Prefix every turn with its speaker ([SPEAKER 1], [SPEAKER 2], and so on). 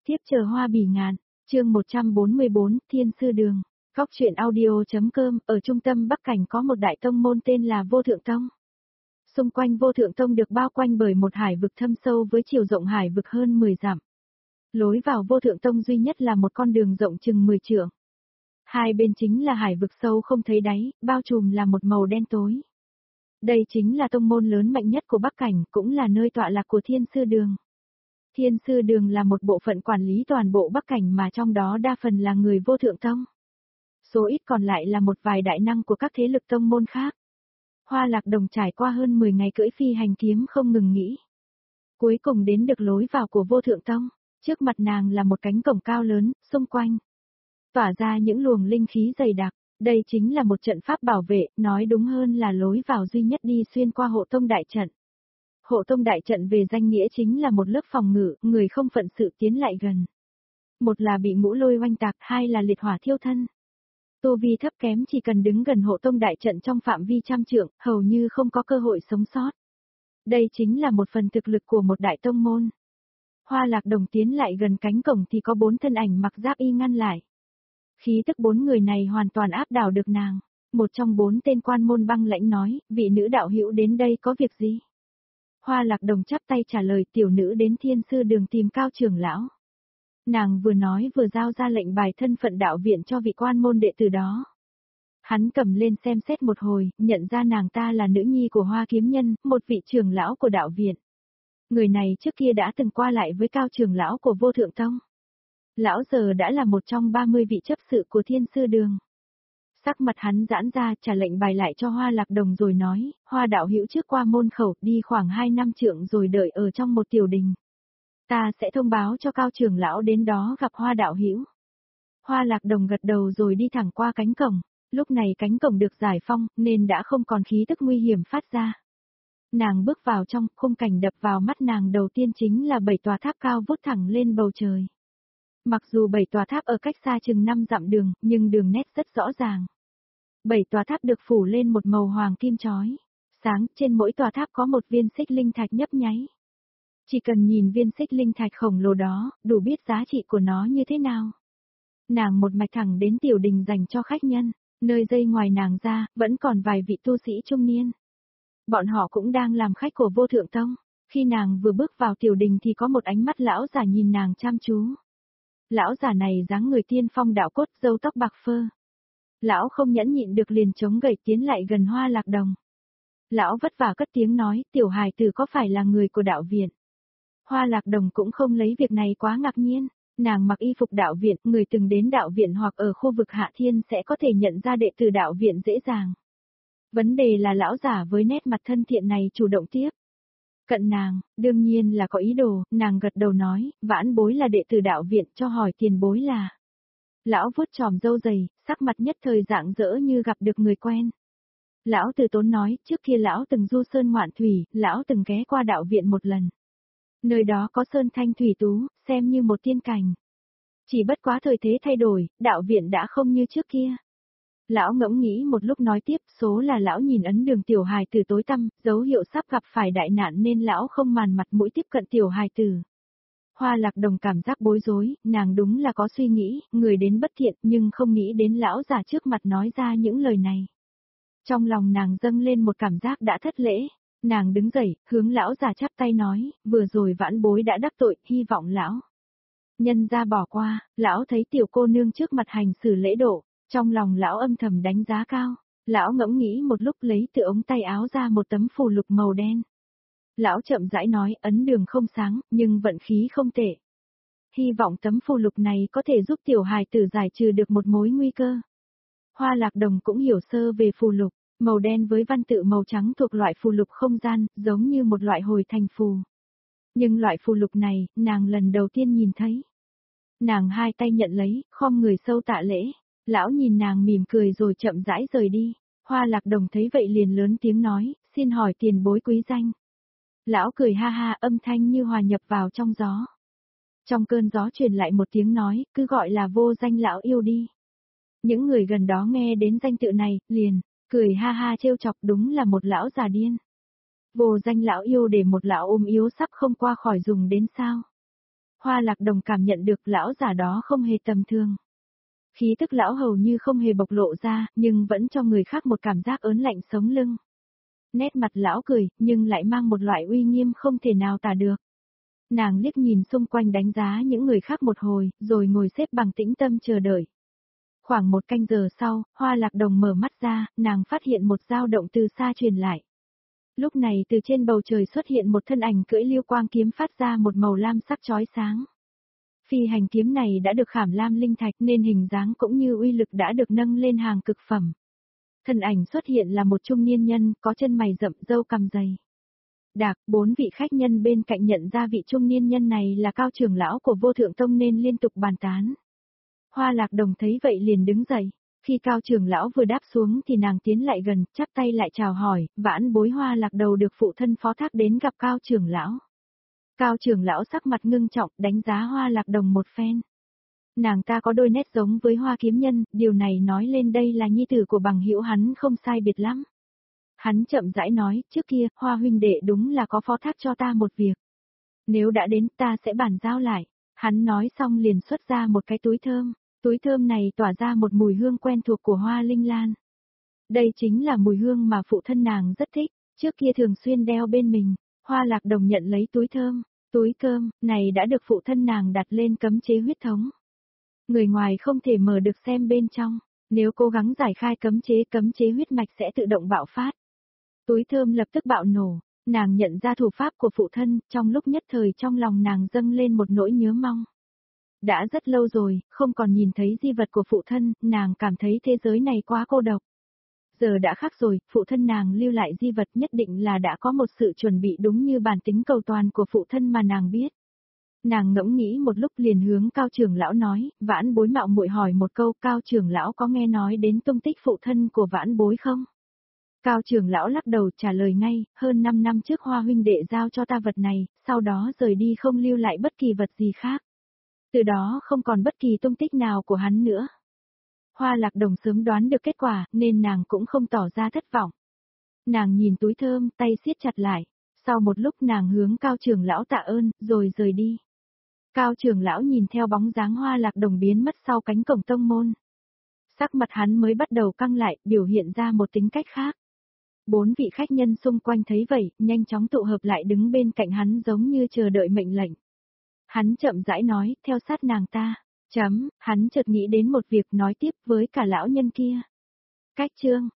[SPEAKER 1] tiếp chờ hoa bỉ ngạn, chương 144, Thiên Sư Đường. Góc truyện audio.com, ở trung tâm Bắc Cảnh có một đại tông môn tên là Vô Thượng Tông. Xung quanh Vô Thượng Tông được bao quanh bởi một hải vực thâm sâu với chiều rộng hải vực hơn 10 dặm. Lối vào Vô Thượng Tông duy nhất là một con đường rộng chừng 10 trượng. Hai bên chính là hải vực sâu không thấy đáy, bao trùm là một màu đen tối. Đây chính là tông môn lớn mạnh nhất của Bắc Cảnh, cũng là nơi tọa lạc của Thiên Sư Đường. Thiên Sư Đường là một bộ phận quản lý toàn bộ Bắc Cảnh mà trong đó đa phần là người Vô Thượng Tông. Số ít còn lại là một vài đại năng của các thế lực tông môn khác. Hoa Lạc Đồng trải qua hơn 10 ngày cưỡi phi hành kiếm không ngừng nghỉ. Cuối cùng đến được lối vào của Vô Thượng Tông, trước mặt nàng là một cánh cổng cao lớn, xung quanh tỏa ra những luồng linh khí dày đặc. Đây chính là một trận pháp bảo vệ, nói đúng hơn là lối vào duy nhất đi xuyên qua hộ tông đại trận. Hộ tông đại trận về danh nghĩa chính là một lớp phòng ngự, người không phận sự tiến lại gần. Một là bị ngũ lôi oanh tạc, hai là liệt hỏa thiêu thân. Tu vi thấp kém chỉ cần đứng gần hộ tông đại trận trong phạm vi trăm trượng, hầu như không có cơ hội sống sót. Đây chính là một phần thực lực của một đại tông môn. Hoa Lạc Đồng tiến lại gần cánh cổng thì có 4 thân ảnh mặc giáp y ngăn lại. Khí tức 4 người này hoàn toàn áp đảo được nàng. Một trong 4 tên quan môn băng lãnh nói, vị nữ đạo hữu đến đây có việc gì? Hoa Lạc Đồng chắp tay trả lời, tiểu nữ đến Thiên Sư Đường tìm Cao trưởng lão. Nàng vừa nói vừa giao ra lệnh bài thân phận đạo viện cho vị quan môn đệ tử đó. Hắn cầm lên xem xét một hồi, nhận ra nàng ta là nữ nhi của Hoa Kiếm Nhân, một vị trưởng lão của đạo viện. Người này trước kia đã từng qua lại với Cao trưởng lão của Vô Thượng Tông. Lão giờ đã là một trong 30 vị chấp sự của Thiên Sư Đường. Sắc mặt hắn giãn ra, trả lệnh bài lại cho Hoa Lạc Đồng rồi nói, Hoa đạo hữu trước qua môn khẩu, đi khoảng 2 năm trượng rồi đợi ở trong một tiểu đình. Ta sẽ thông báo cho Cao trưởng lão đến đó gặp Hoa đạo hữu. Hoa Lạc Đồng gật đầu rồi đi thẳng qua cánh cổng. Lúc này cánh cổng được giải phong, nên đã không còn khí tức nguy hiểm phát ra. Nàng bước vào trong, khung cảnh đập vào mắt nàng đầu tiên chính là 7 tòa tháp cao vút thẳng lên bầu trời. Mặc dù 7 tòa tháp ở cách xa chừng 5 dặm đường, nhưng đường nét rất rõ ràng. 7 tòa tháp được phủ lên một màu hoàng kim chói. Sáng, trên mỗi tòa tháp có một viên xích linh thạch nhấp nháy. Chỉ cần nhìn viên xích linh thạch khổng lồ đó, đủ biết giá trị của nó như thế nào. Nàng một mạch thẳng đến tiểu đình dành cho khách nhân, nơi dây ngoài nàng ra, vẫn còn vài vị tu sĩ trung niên. Bọn họ cũng đang làm khách của Vô Thượng Tông. Khi nàng vừa bước vào tiểu đình thì có một ánh mắt lão già nhìn nàng chăm chú. Lão già này dáng người tiên phong đạo cốt, râu tóc bạc phơ. Lão không nhẫn nhịn được liền chống gậy tiến lại gần Hoa Lạc Đồng. Lão vất vả cất tiếng nói, tiểu hài tử có phải là người của đạo viện? Hoa Lạc Đồng cũng không lấy việc này quá ngạc nhiên. Nàng mặc y phục đạo viện, người từng đến đạo viện hoặc ở khu vực Hạ Thiên sẽ có thể nhận ra đệ tử đạo viện dễ dàng. Vấn đề là lão giả với nét mặt thân thiện này chủ động tiếp cận nàng, đương nhiên là có ý đồ, nàng gật đầu nói, vãn bối là đệ tử đạo viện, cho hỏi tiền bối là. Lão vuốt chòm râu dày, sắc mặt nhất thời rạng rỡ như gặp được người quen. Lão từ tốn nói, trước kia lão từng du sơn ngoạn thủy, lão từng ghé qua đạo viện một lần. Nơi đó có sơn thanh thủy tú, xem như một tiên cảnh. Chỉ bất quá thời thế thay đổi, đạo viện đã không như trước kia. Lão ngẫm nghĩ một lúc nói tiếp, số là lão nhìn ấn đường tiểu hài tử tối tăm, dấu hiệu sắp gặp phải đại nạn nên lão không màn mặt mũi tiếp cận tiểu hài tử. Hoa Lạc Đồng cảm giác bối rối, nàng đúng là có suy nghĩ, người đến bất thiện nhưng không nghĩ đến lão già trước mặt nói ra những lời này. Trong lòng nàng dâng lên một cảm giác đã thất lễ, nàng đứng dậy, hướng lão già chắp tay nói, vừa rồi vãn bối đã đắc tội, hy vọng lão nhân ra bỏ qua. Lão thấy tiểu cô nương trước mặt hành xử lễ độ. Trong lòng lão âm thầm đánh giá cao, lão ngẫm nghĩ một lúc lấy từ ống tay áo ra một tấm phù lục màu đen. Lão chậm rãi nói, ấn đường không sáng, nhưng vận khí không tệ. Hy vọng tấm phù lục này có thể giúp tiểu hài tử giải trừ được một mối nguy cơ. Hoa Lạc Đồng cũng hiểu sơ về phù lục, màu đen với văn tự màu trắng thuộc loại phù lục không gian, giống như một loại hồi thành phù. Nhưng loại phù lục này, nàng lần đầu tiên nhìn thấy. Nàng hai tay nhận lấy, khom người sâu tạ lễ. Lão nhìn nàng mỉm cười rồi chậm rãi rời đi. Hoa Lạc Đồng thấy vậy liền lớn tiếng nói, xin hỏi tiền bối quý danh. Lão cười ha ha, âm thanh như hòa nhập vào trong gió. Trong cơn gió truyền lại một tiếng nói, cứ gọi là Vô Danh lão yêu đi. Những người gần đó nghe đến danh tự này, liền cười ha ha trêu chọc, đúng là một lão già điên. Vô Danh lão yêu để một lão ôm yếu sắp không qua khỏi dùng đến sao? Hoa Lạc Đồng cảm nhận được lão giả đó không hề tầm thường. Khí tức lão hầu như không hề bộc lộ ra, nhưng vẫn cho người khác một cảm giác ớn lạnh sống lưng. Nét mặt lão cười, nhưng lại mang một loại uy nghiêm không thể nào tả được. Nàng liếc nhìn xung quanh đánh giá những người khác một hồi, rồi ngồi xếp bằng tĩnh tâm chờ đợi. Khoảng 1 canh giờ sau, Hoa Lạc Đồng mở mắt ra, nàng phát hiện một dao động từ xa truyền lại. Lúc này từ trên bầu trời xuất hiện một thân ảnh cưỡi lưu quang kiếm phát ra một màu lam sắc chói sáng. Phi hành kiếm này đã được khảm lam linh thạch nên hình dáng cũng như uy lực đã được nâng lên hàng cực phẩm. Thân ảnh xuất hiện là một trung niên nhân, có chân mày rậm, râu cằm dày. 4 vị khách nhân bên cạnh nhận ra vị trung niên nhân này là Cao trưởng lão của Vô Thượng Tông nên liên tục bàn tán. Hoa Lạc Đồng thấy vậy liền đứng dậy. Khi Cao trưởng lão vừa đáp xuống thì nàng tiến lại gần, chắp tay lại chào hỏi, vãn bối Hoa Lạc Đầu được phụ thân phó thác đến gặp Cao trưởng lão. Cao trưởng lão sắc mặt ngưng trọng, đánh giá Hoa Lạc Đồng một phen. Nàng ta có đôi nét giống với Hoa Kiếm Nhân, điều này nói lên đây là nhi tử của bằng hữu hắn không sai biệt lắm. Hắn chậm rãi nói, trước kia, Hoa huynh đệ đúng là có phó thác cho ta một việc. Nếu đã đến ta sẽ bàn giao lại. Hắn nói xong liền xuất ra một cái túi thơm này tỏa ra một mùi hương quen thuộc của hoa linh lan. Đây chính là mùi hương mà phụ thân nàng rất thích, trước kia thường xuyên đeo bên mình. Hoa Lạc Đồng nhận lấy túi thơm này đã được phụ thân nàng đặt lên cấm chế huyết thống. Người ngoài không thể mở được xem bên trong, nếu cố gắng giải khai cấm chế huyết mạch sẽ tự động bạo phát. Túi thơm lập tức bạo nổ, nàng nhận ra thủ pháp của phụ thân, trong lúc nhất thời trong lòng nàng dâng lên một nỗi nhớ mong. Đã rất lâu rồi, không còn nhìn thấy di vật của phụ thân, nàng cảm thấy thế giới này quá cô độc. Giờ đã khác rồi, phụ thân nàng lưu lại di vật nhất định là đã có một sự chuẩn bị đúng như bản tính cầu toàn của phụ thân mà nàng biết. Nàng ngẫm nghĩ một lúc liền hướng Cao trưởng lão nói, vãn bối mạo muội hỏi một câu, Cao trưởng lão có nghe nói đến tung tích phụ thân của vãn bối không? Cao trưởng lão lắc đầu trả lời ngay, hơn 5 năm trước Hoa huynh đệ giao cho ta vật này, sau đó rời đi không lưu lại bất kỳ vật gì khác. Từ đó không còn bất kỳ tung tích nào của hắn nữa. Hoa Lạc Đồng sớm đoán được kết quả, nên nàng cũng không tỏ ra thất vọng. Nàng nhìn túi thơm, tay siết chặt lại. Sau một lúc nàng hướng Cao trưởng lão tạ ơn, rồi rời đi. Cao trưởng lão nhìn theo bóng dáng Hoa Lạc Đồng biến mất sau cánh cổng tông môn. Sắc mặt hắn mới bắt đầu căng lại, biểu hiện ra một tính cách khác. 4 vị khách nhân xung quanh thấy vậy, nhanh chóng tụ hợp lại đứng bên cạnh hắn giống như chờ đợi mệnh lệnh. Hắn chậm rãi nói, theo sát nàng ta. Hắn chợt nghĩ đến một việc nói tiếp với cả lão nhân kia. Cách chương